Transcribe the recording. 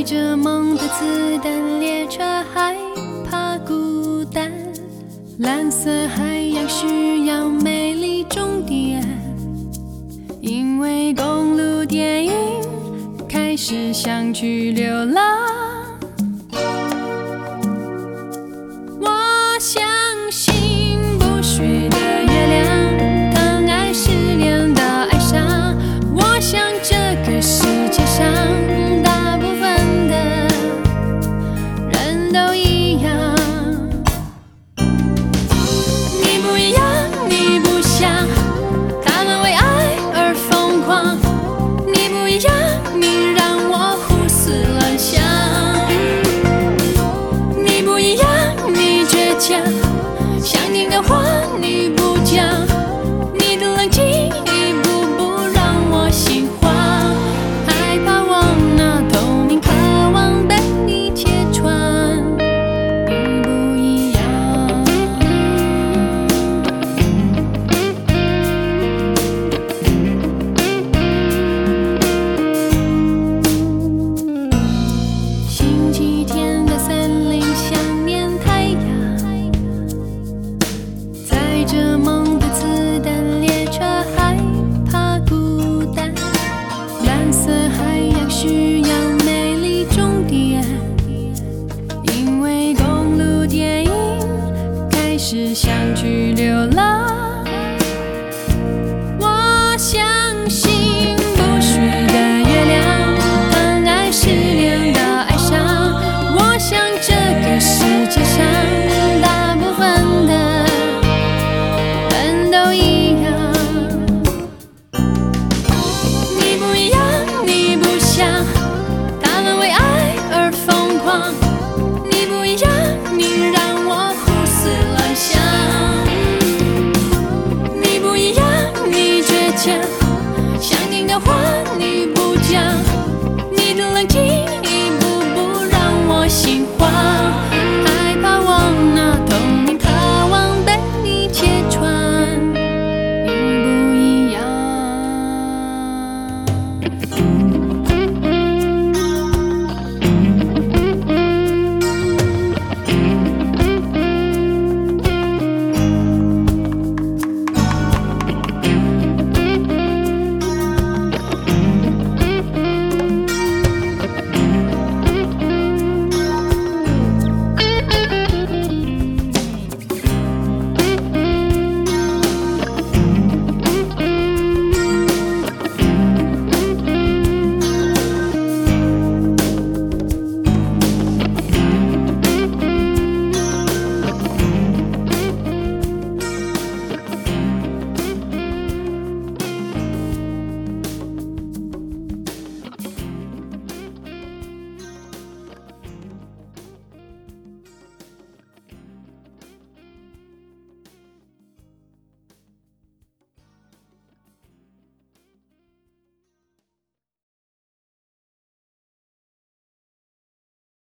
着梦的子弹，列车害怕孤单。蓝色海洋需要美丽终点，因为公路电影开始想去流浪。我相信不睡的月亮，疼爱失恋的哀伤。我想这个世界上大部分的人都一样。你不一样，你不像他们为爱而疯狂。你不一样，你让我胡思乱想。你不一样，你倔强，想听的话你不讲。你的冷静一步步让我心慌，害怕忘那透明渴望被你揭穿。你不一样。星期天的森林想念太阳，载着梦的子弹，列车害怕孤单。蓝色海洋需要美丽终点，因为公路电影开始想去流浪。我想